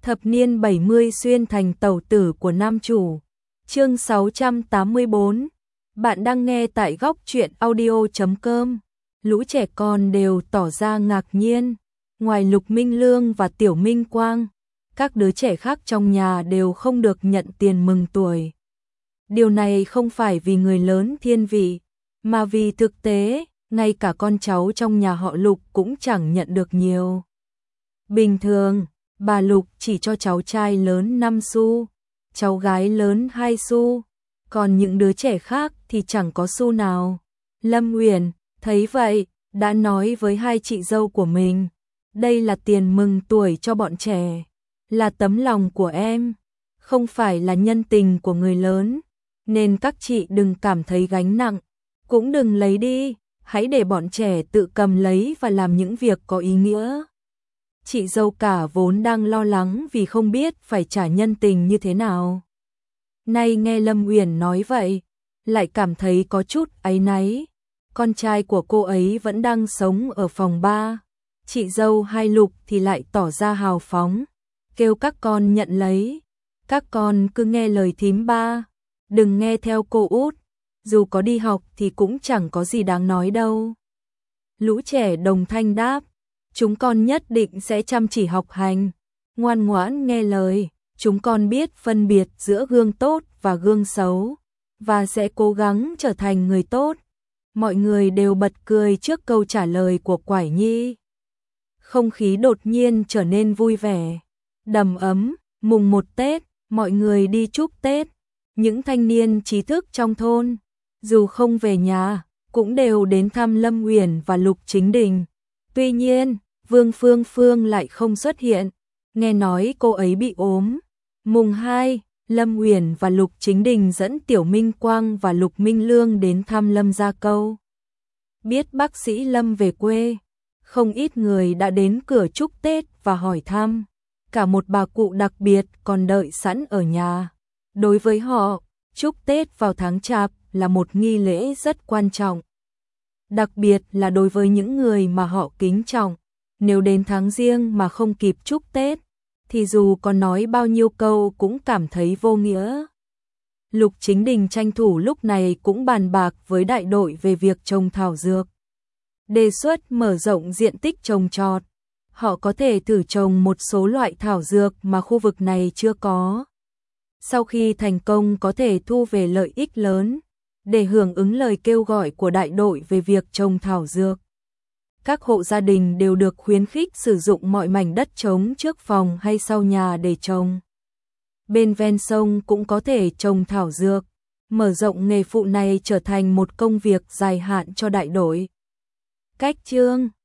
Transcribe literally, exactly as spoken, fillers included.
Thập niên bảy mươi xuyên thành tẩu tử của nam chủ. Chương sáu trăm tám mươi tư. Bạn đang nghe tại góc truyện audio chấm com. Lũ trẻ con đều tỏ ra ngạc nhiên. Ngoài Lục Minh Lương và Tiểu Minh Quang, các đứa trẻ khác trong nhà đều không được nhận tiền mừng tuổi. Điều này không phải vì người lớn thiên vị, mà vì thực tế, ngay cả con cháu trong nhà họ Lục cũng chẳng nhận được nhiều. Bình thường, bà Lục chỉ cho cháu trai lớn năm xu, cháu gái lớn hai xu, còn những đứa trẻ khác thì chẳng có xu nào. Lâm Uyển thấy vậy, đã nói với hai chị dâu của mình, đây là tiền mừng tuổi cho bọn trẻ, là tấm lòng của em, không phải là nhân tình của người lớn, nên các chị đừng cảm thấy gánh nặng, cũng đừng lấy đi, hãy để bọn trẻ tự cầm lấy và làm những việc có ý nghĩa. Chị dâu cả vốn đang lo lắng vì không biết phải trả nhân tình như thế nào. Nay nghe Lâm Uyển nói vậy, lại cảm thấy có chút áy náy. Con trai của cô ấy vẫn đang sống ở phòng ba. Chị dâu hai Lục thì lại tỏ ra hào phóng, kêu các con nhận lấy. Các con cứ nghe lời thím ba, đừng nghe theo cô út, dù có đi học thì cũng chẳng có gì đáng nói đâu. Lũ trẻ đồng thanh đáp, chúng con nhất định sẽ chăm chỉ học hành, ngoan ngoãn nghe lời, chúng con biết phân biệt giữa gương tốt và gương xấu, và sẽ cố gắng trở thành người tốt. Mọi người đều bật cười trước câu trả lời của Quải Nhi. Không khí đột nhiên trở nên vui vẻ, đầm ấm. Mùng một Tết, mọi người đi chúc Tết. Những thanh niên trí thức trong thôn, dù không về nhà, cũng đều đến thăm Lâm Uyển và Lục Chính Đình. Tuy nhiên, Vương Phương Phương lại không xuất hiện, nghe nói cô ấy bị ốm. Mùng hai, Lâm Uyển và Lục Chính Đình dẫn Tiểu Minh Quang và Lục Minh Lương đến thăm Lâm Gia Câu. Biết bác sĩ Lâm về quê, không ít người đã đến cửa chúc Tết và hỏi thăm. Cả một bà cụ đặc biệt còn đợi sẵn ở nhà. Đối với họ, chúc Tết vào tháng Chạp là một nghi lễ rất quan trọng. Đặc biệt là đối với những người mà họ kính trọng. Nếu đến tháng Giêng mà không kịp chúc Tết, thì dù có nói bao nhiêu câu cũng cảm thấy vô nghĩa. Lục Chính Đình tranh thủ lúc này cũng bàn bạc với đại đội về việc trồng thảo dược. Đề xuất mở rộng diện tích trồng trọt. Họ có thể thử trồng một số loại thảo dược mà khu vực này chưa có. Sau khi thành công có thể thu về lợi ích lớn, để hưởng ứng lời kêu gọi của đại đội về việc trồng thảo dược. Các hộ gia đình đều được khuyến khích sử dụng mọi mảnh đất trống trước phòng hay sau nhà để trồng. Bên ven sông cũng có thể trồng thảo dược, mở rộng nghề phụ này trở thành một công việc dài hạn cho đại đội. Cách chương